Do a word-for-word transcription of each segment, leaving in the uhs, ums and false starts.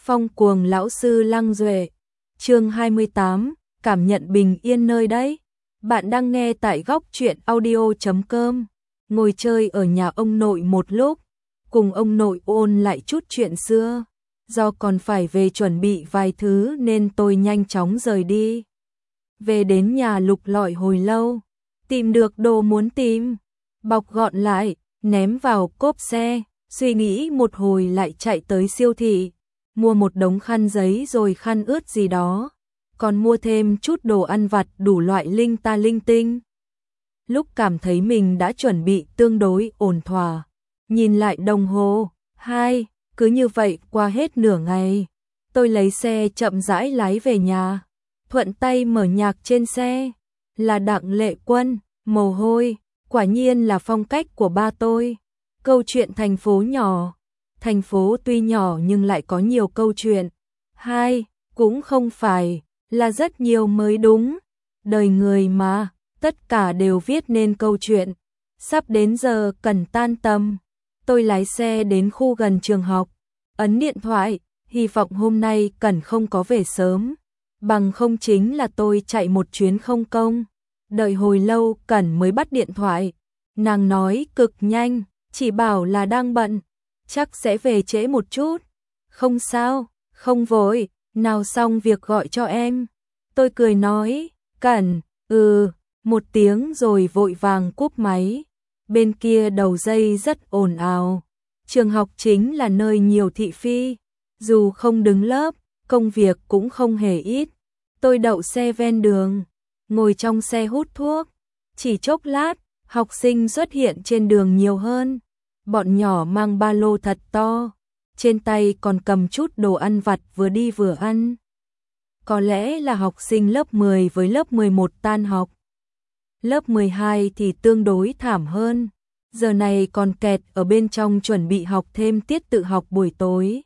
Phong cuồng lão sư Lăng Duệ. Chương hai mươi tám, cảm nhận bình yên nơi đây. Bạn đang nghe tại góc truyện audio chấm com. Ngồi chơi ở nhà ông nội một lúc, cùng ông nội ôn lại chút chuyện xưa. Do còn phải về chuẩn bị vài thứ nên tôi nhanh chóng rời đi. Về đến nhà lục lọi hồi lâu, tìm được đồ muốn tìm, bọc gọn lại, ném vào cốp xe, suy nghĩ một hồi lại chạy tới siêu thị, mua một đống khăn giấy rồi khăn ướt gì đó, còn mua thêm chút đồ ăn vặt đủ loại linh ta linh tinh. Lúc cảm thấy mình đã chuẩn bị tương đối ổn thỏa, nhìn lại đồng hồ, hai, cứ như vậy qua hết nửa ngày. Tôi lấy xe chậm rãi lái về nhà, thuận tay mở nhạc trên xe, là Đặng Lệ Quân, Mồ Hôi, quả nhiên là phong cách của ba tôi. Câu chuyện thành phố nhỏ, thành phố tuy nhỏ nhưng lại có nhiều câu chuyện. Hai, cũng không phải là rất nhiều mới đúng. Đời người mà, tất cả đều viết nên câu chuyện. Sắp đến giờ cần tan tầm, tôi lái xe đến khu gần trường học, ấn điện thoại, hy vọng hôm nay Cần không có về sớm, bằng không chính là tôi chạy một chuyến không công. Đợi hồi lâu Cần mới bắt điện thoại, nàng nói cực nhanh, chỉ bảo là đang bận, chắc sẽ về trễ một chút. Không sao, không vội, nào xong việc gọi cho em. Tôi cười nói, Cần, ừ, một tiếng rồi vội vàng cúp máy. Bên kia đầu dây rất ồn ào. Trường học chính là nơi nhiều thị phi, dù không đứng lớp, công việc cũng không hề ít. Tôi đậu xe ven đường, ngồi trong xe hút thuốc. Chỉ chốc lát, học sinh xuất hiện trên đường nhiều hơn. Bọn nhỏ mang ba lô thật to, trên tay còn cầm chút đồ ăn vặt vừa đi vừa ăn. Có lẽ là học sinh lớp mười với lớp mười một tan học. Lớp mười hai thì tương đối thảm hơn, giờ này còn kẹt ở bên trong chuẩn bị học thêm tiết tự học buổi tối.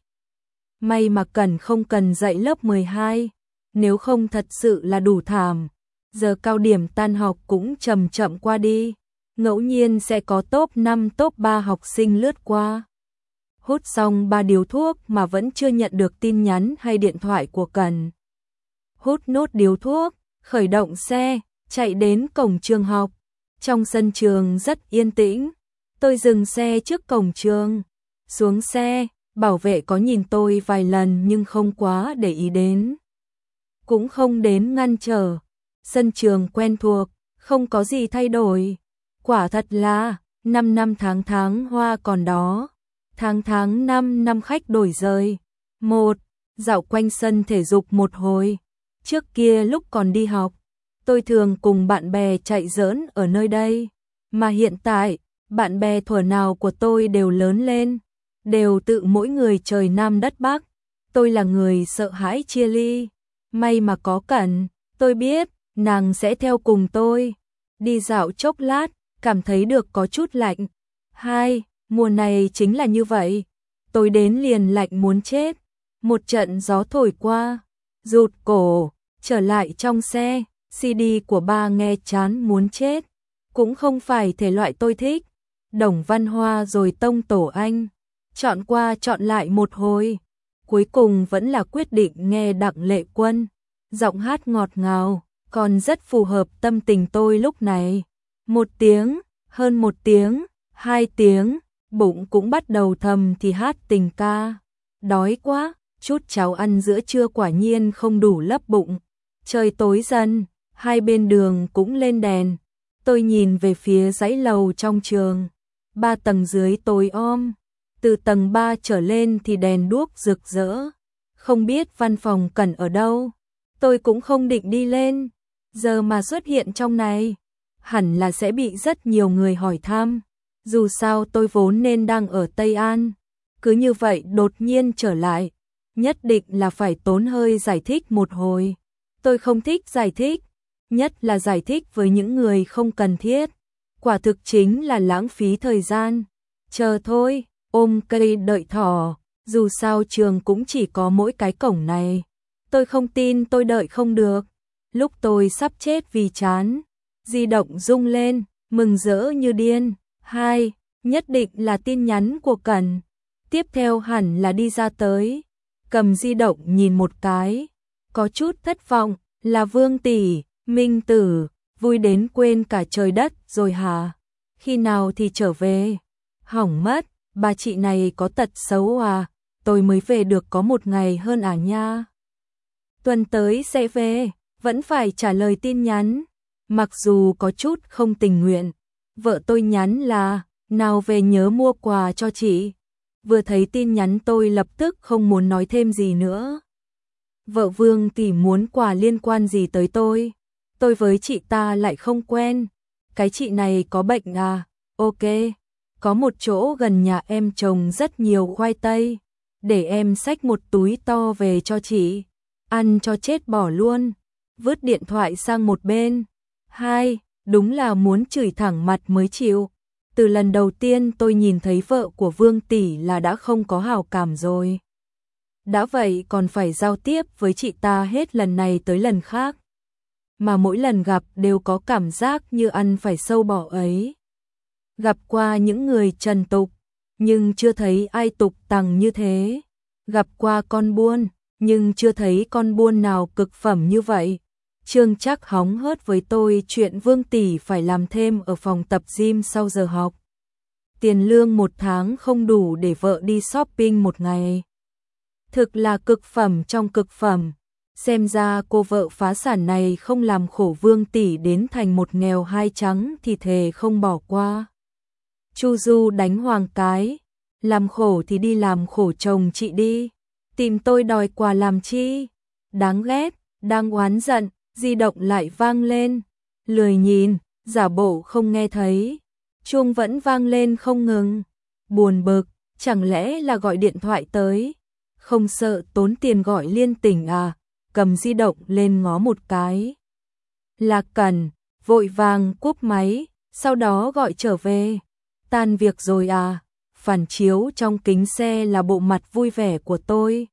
May mà Cần không cần dạy lớp mười hai, nếu không thật sự là đủ thảm. Giờ cao điểm tan học cũng chậm chậm qua đi, ngẫu nhiên sẽ có top năm top ba học sinh lướt qua. Hút xong ba điếu thuốc mà vẫn chưa nhận được tin nhắn hay điện thoại của Cần. Hút nốt điếu thuốc, khởi động xe, chạy đến cổng trường học. Trong sân trường rất yên tĩnh, tôi dừng xe trước cổng trường. Xuống xe, bảo vệ có nhìn tôi vài lần nhưng không quá để ý đến. Cũng không đến ngăn trở. Sân trường quen thuộc, không có gì thay đổi. Quả thật là, năm năm tháng tháng hoa còn đó. Tháng tháng năm năm khách đổi rời. Một, dạo quanh sân thể dục một hồi. Trước kia lúc còn đi học, tôi thường cùng bạn bè chạy giỡn ở nơi đây. Mà hiện tại, bạn bè thuở nào của tôi đều lớn lên, đều tự mỗi người trời Nam đất Bắc. Tôi là người sợ hãi chia ly. May mà có Cần, tôi biết nàng sẽ theo cùng tôi. Đi dạo chốc lát, cảm thấy được có chút lạnh. Hai, mùa này chính là như vậy. Tôi đến liền lạnh muốn chết. Một trận gió thổi qua, rụt cổ, trở lại trong xe, xê đê của ba nghe chán muốn chết. Cũng không phải thể loại tôi thích. Đồng Văn Hoa rồi Tông Tổ Anh. Chọn qua chọn lại một hồi. Cuối cùng vẫn là quyết định nghe Đặng Lệ Quân. Giọng hát ngọt ngào, còn rất phù hợp tâm tình tôi lúc này. Một tiếng, hơn một tiếng, hai tiếng, bụng cũng bắt đầu thầm thì hát tình ca. Đói quá, chút cháo ăn giữa trưa quả nhiên không đủ lấp bụng. Trời tối dần, hai bên đường cũng lên đèn. Tôi nhìn về phía dãy lầu trong trường. Ba tầng dưới tối om, từ tầng ba trở lên thì đèn đuốc rực rỡ. Không biết văn phòng Cần ở đâu. Tôi cũng không định đi lên. Giờ mà xuất hiện trong này, hẳn là sẽ bị rất nhiều người hỏi thăm. Dù sao tôi vốn nên đang ở Tây An. Cứ như vậy đột nhiên trở lại, nhất định là phải tốn hơi giải thích một hồi. Tôi không thích giải thích, nhất là giải thích với những người không cần thiết. Quả thực chính là lãng phí thời gian. Chờ thôi, ôm cây đợi thỏ, dù sao trường cũng chỉ có mỗi cái cổng này. Tôi không tin tôi đợi không được. Lúc tôi sắp chết vì chán, di động rung lên, mừng rỡ như điên. Hai, nhất định là tin nhắn của Cần. Tiếp theo hẳn là đi ra tới. cầm di động nhìn một cái, có chút thất vọng, là Vương tỷ, Minh Tử, vui đến quên cả trời đất rồi hả? Khi nào thì trở về? Hỏng mất, bà chị này có tật xấu à? Tôi mới về được có một ngày hơn à nha. Tuần tới sẽ về, vẫn phải trả lời tin nhắn. Mặc dù có chút không tình nguyện, vợ tôi nhắn là, nào về nhớ mua quà cho chị. Vừa thấy tin nhắn tôi lập tức không muốn nói thêm gì nữa. Vợ Vương tỷ muốn quà liên quan gì tới tôi? Tôi với chị ta lại không quen. Cái chị này có bệnh à? Ok, có một chỗ gần nhà em trồng rất nhiều khoai tây. Để em xách một túi to về cho chị. Ăn cho chết bỏ luôn. Vứt điện thoại sang một bên. Hai, đúng là muốn chửi thẳng mặt mới chịu. Từ lần đầu tiên tôi nhìn thấy vợ của Vương tỷ là đã không có hảo cảm rồi. Đã vậy còn phải giao tiếp với chị ta hết lần này tới lần khác. Mà mỗi lần gặp đều có cảm giác như ăn phải sâu bọ ấy. Gặp qua những người trần tục, nhưng chưa thấy ai tục tằng như thế. Gặp qua con buôn, nhưng chưa thấy con buôn nào cực phẩm như vậy. Trương Trác hóng hớt với tôi chuyện Vương tỷ phải làm thêm ở phòng tập gym sau giờ học. Tiền lương một tháng không đủ để vợ đi shopping một ngày. Thực là cực phẩm trong cực phẩm. Xem ra cô vợ phá sản này không làm khổ Vương tỷ đến thành một nghèo hai trắng thì thề không bỏ qua. Chu Du đánh Hoàng cái, làm khổ thì đi làm khổ chồng chị đi, tìm tôi đòi quà làm chi? Đáng ghét, đang oán giận, di động lại vang lên, lười nhìn, giả bộ không nghe thấy. Chuông vẫn vang lên không ngừng, buồn bực, chẳng lẽ là gọi điện thoại tới? Không sợ tốn tiền gọi liên tỉnh à? Cầm di động lên ngó một cái. Là Cần, vội vàng cúp máy, sau đó gọi trở về. Tan việc rồi à? Phản chiếu trong kính xe là bộ mặt vui vẻ của tôi.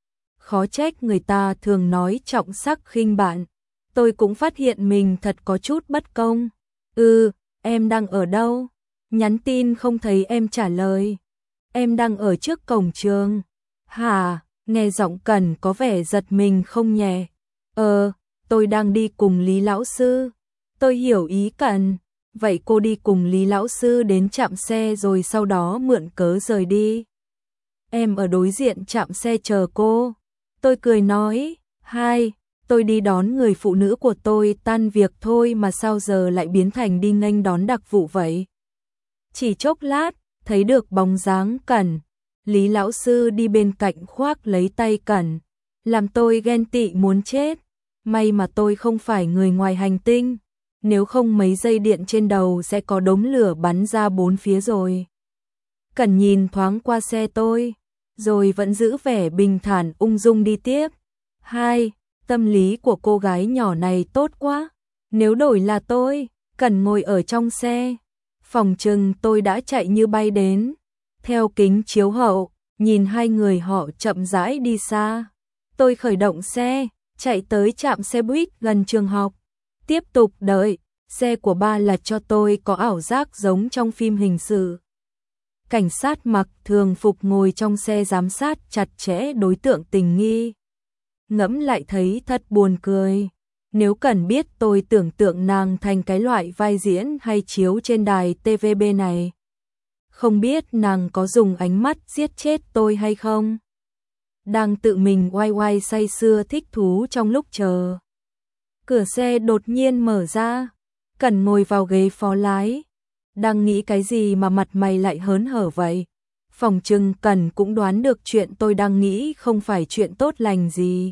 Khó trách người ta thường nói trọng sắc khinh bạn. Tôi cũng phát hiện mình thật có chút bất công. Ừ, em đang ở đâu? Nhắn tin không thấy em trả lời. Em đang ở trước cổng trường. Hả? Nghe giọng Cần có vẻ giật mình không nhẹ. Ờ, tôi đang đi cùng Lý lão sư. Tôi hiểu ý Cần. Vậy cô đi cùng Lý lão sư đến trạm xe rồi sau đó mượn cớ rời đi. Em ở đối diện trạm xe chờ cô. Tôi cười nói, hai, tôi đi đón người phụ nữ của tôi tan việc thôi mà sao giờ lại biến thành đi nghênh đón đặc vụ vậy. Chỉ chốc lát, thấy được bóng dáng Cần. Lý lão sư đi bên cạnh khoác lấy tay Cần, làm tôi ghen tị muốn chết. May mà tôi không phải người ngoài hành tinh, nếu không mấy dây điện trên đầu sẽ có đống lửa bắn ra bốn phía rồi. Cần nhìn thoáng qua xe tôi, rồi vẫn giữ vẻ bình thản ung dung đi tiếp. Hai, tâm lý của cô gái nhỏ này tốt quá. Nếu đổi là tôi, Cần ngồi ở trong xe, phòng chừng tôi đã chạy như bay đến. Theo kính chiếu hậu, nhìn hai người họ chậm rãi đi xa. Tôi khởi động xe, chạy tới trạm xe buýt gần trường học. Tiếp tục đợi, xe của ba lật cho tôi có ảo giác giống trong phim hình sự. Cảnh sát mặc thường phục ngồi trong xe giám sát chặt chẽ đối tượng tình nghi. Ngẫm lại thấy thật buồn cười. Nếu Cần biết tôi tưởng tượng nàng thành cái loại vai diễn hay chiếu trên đài tê vê bê này. Không biết nàng có dùng ánh mắt giết chết tôi hay không? Đang tự mình oai oai say sưa thích thú trong lúc chờ. Cửa xe đột nhiên mở ra. Cần ngồi vào ghế phó lái. Đang nghĩ cái gì mà mặt mày lại hớn hở vậy? Phòng trừng Cần cũng đoán được chuyện tôi đang nghĩ không phải chuyện tốt lành gì.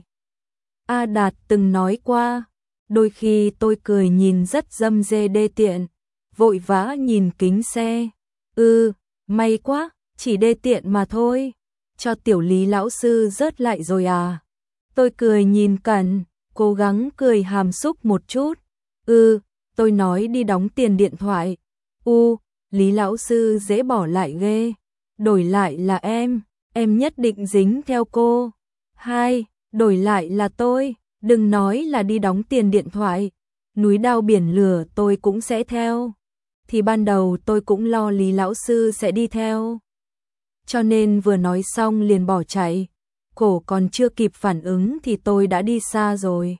A Đạt từng nói qua, đôi khi tôi cười nhìn rất dâm dê đê tiện, vội vã nhìn kính xe. Ừ, may quá, chỉ đê tiện mà thôi. Cho tiểu Lý lão sư rớt lại rồi à? Tôi cười nhìn Cần, cố gắng cười hàm xúc một chút. Ừ, tôi nói đi đóng tiền điện thoại. U, Lý lão sư dễ bỏ lại ghê. Đổi lại là em, em nhất định dính theo cô. Hai, đổi lại là tôi, đừng nói là đi đóng tiền điện thoại. Núi đao biển lửa tôi cũng sẽ theo. Thì ban đầu tôi cũng lo Lý lão sư sẽ đi theo. Cho nên vừa nói xong liền bỏ chạy. cổ còn chưa kịp phản ứng thì tôi đã đi xa rồi.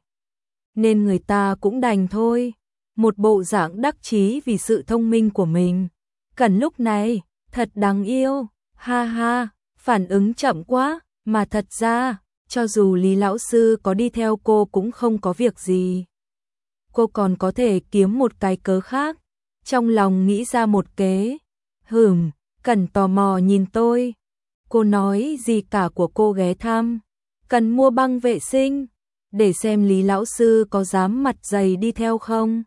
Nên người ta cũng đành thôi. Một bộ dạng đắc chí vì sự thông minh của mình. Cần lúc này, thật đáng yêu, ha ha, phản ứng chậm quá, mà thật ra, cho dù Lý lão sư có đi theo cô cũng không có việc gì. Cô còn có thể kiếm một cái cớ khác, trong lòng nghĩ ra một kế. Hửm, Cần tò mò nhìn tôi. Cô nói gì cả của cô ghé thăm, cần mua băng vệ sinh, để xem Lý lão sư có dám mặt dày đi theo không.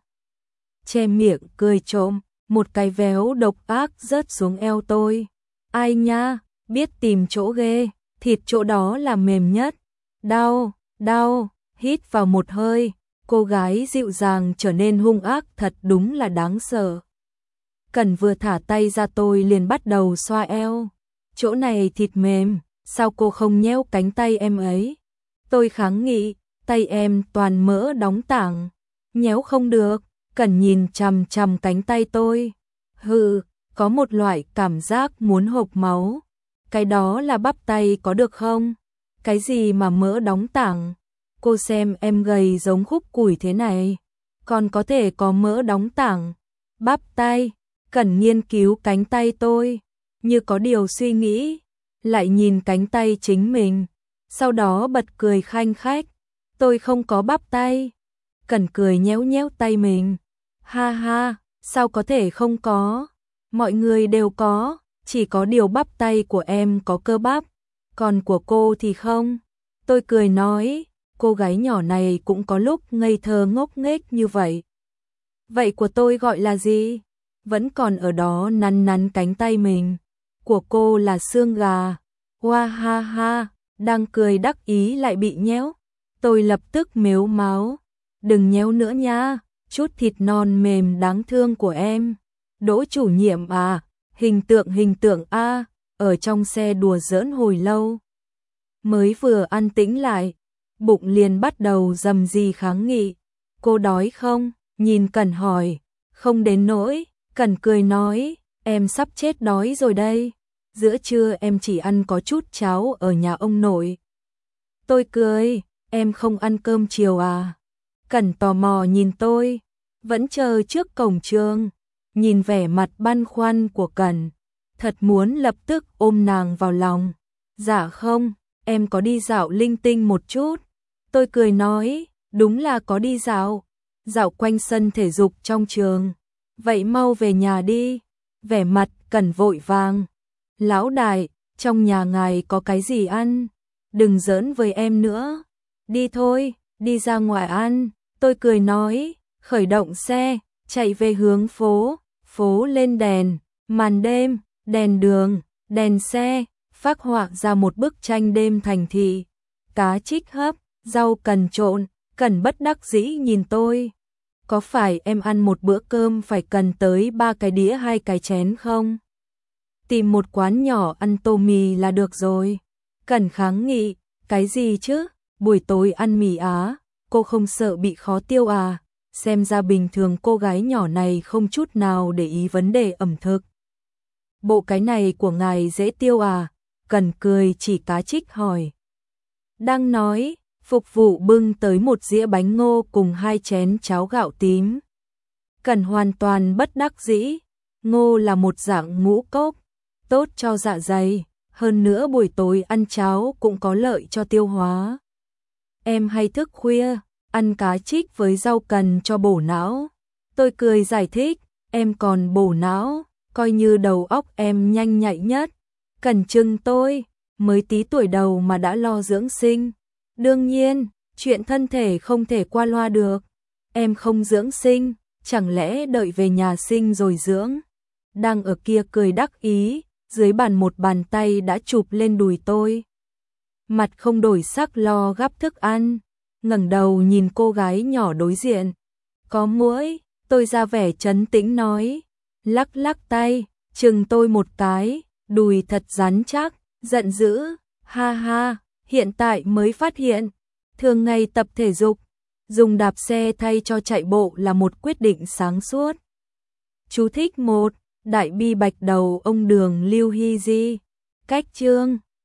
Che miệng cười trộm, một cái véo độc ác rớt xuống eo tôi. Ai nha, biết tìm chỗ ghê, thịt chỗ đó là mềm nhất. Đau, đau, hít vào một hơi, cô gái dịu dàng trở nên hung ác thật đúng là đáng sợ. Cần vừa thả tay ra tôi liền bắt đầu xoa eo. Chỗ này thịt mềm, sao cô không nhéo cánh tay em ấy? Tôi kháng nghị, tay em toàn mỡ đóng tảng, nhéo không được. Cần nhìn chằm chằm cánh tay tôi. Hừ, có một loại cảm giác muốn hộc máu. Cái đó là bắp tay có được không? Cái gì mà mỡ đóng tảng? Cô xem em gầy giống khúc củi thế này, còn có thể có mỡ đóng tảng. Bắp tay, Cần nghiên cứu cánh tay tôi, như có điều suy nghĩ, lại nhìn cánh tay chính mình, sau đó bật cười khanh khách. Tôi không có bắp tay. Cần cười nhéo nhéo tay mình. Ha ha, sao có thể không có? Mọi người đều có, chỉ có điều bắp tay của em có cơ bắp, còn của cô thì không. Tôi cười nói, cô gái nhỏ này cũng có lúc ngây thơ ngốc nghếch như vậy. Vậy của tôi gọi là gì? Vẫn còn ở đó nắn nắn cánh tay mình. Của cô là xương gà. Hoa ha ha, đang cười đắc ý lại bị nhéo. Tôi lập tức mếu máo. Đừng nhéo nữa nha, chút thịt non mềm đáng thương của em. Đỗ chủ nhiệm à, hình tượng hình tượng a, ở trong xe đùa giỡn hồi lâu. Mới vừa an tĩnh lại, bụng liền bắt đầu rầm rì kháng nghị. Cô đói không? Nhìn Cần hỏi. Không đến nỗi. Cần cười nói, em sắp chết đói rồi đây. Giữa trưa em chỉ ăn có chút cháo ở nhà ông nội. Tôi cười, em không ăn cơm chiều à? Cần tò mò nhìn tôi, vẫn chờ trước cổng trường, nhìn vẻ mặt băn khoăn của Cần, thật muốn lập tức ôm nàng vào lòng. Dạ không, em có đi dạo linh tinh một chút. Tôi cười nói, đúng là có đi dạo, dạo quanh sân thể dục trong trường. Vậy mau về nhà đi. Vẻ mặt Cần vội vàng. Lão đại, trong nhà ngài có cái gì ăn? Đừng giỡn với em nữa. Đi thôi, đi ra ngoài ăn. Tôi cười nói, khởi động xe, chạy về hướng phố. Phố lên đèn, màn đêm, đèn đường, đèn xe, phác họa ra một bức tranh đêm thành thị. Cá trích hấp, rau cần trộn. Cần bất đắc dĩ nhìn tôi. Có phải em ăn một bữa cơm phải cần tới ba cái đĩa hai cái chén không? Tìm một quán nhỏ ăn tô mì là được rồi. Cần kháng nghị, cái gì chứ? Buổi tối ăn mì Á, cô không sợ bị khó tiêu à? Xem ra bình thường cô gái nhỏ này không chút nào để ý vấn đề ẩm thực. Bộ cái này của ngài dễ tiêu à? Cần cười chỉ cá trích hỏi. Đang nói, phục vụ bưng tới một dĩa bánh ngô cùng hai chén cháo gạo tím. Cần hoàn toàn bất đắc dĩ. Ngô là một dạng ngũ cốc, tốt cho dạ dày, hơn nữa buổi tối ăn cháo cũng có lợi cho tiêu hóa. Em hay thức khuya, ăn cá trích với rau cần cho bổ não. Tôi cười giải thích, em còn bổ não, coi như đầu óc em nhanh nhạy nhất. Cần chừng tôi, mới tí tuổi đầu mà đã lo dưỡng sinh. Đương nhiên, chuyện thân thể không thể qua loa được. Em không dưỡng sinh, chẳng lẽ đợi về nhà sinh rồi dưỡng? Đang ở kia cười đắc ý, dưới bàn một bàn tay đã chụp lên đùi tôi. Mặt không đổi sắc lo gắp thức ăn, ngẩng đầu nhìn cô gái nhỏ đối diện. Có muỗi, tôi ra vẻ trấn tĩnh nói, lắc lắc tay, chừng tôi một cái, đùi thật rắn chắc, giận dữ, ha ha. Hiện tại mới phát hiện, thường ngày tập thể dục, dùng đạp xe thay cho chạy bộ là một quyết định sáng suốt. Chú thích một, Đại bi bạch đầu ông Đường Lưu Hy Di. Cách chương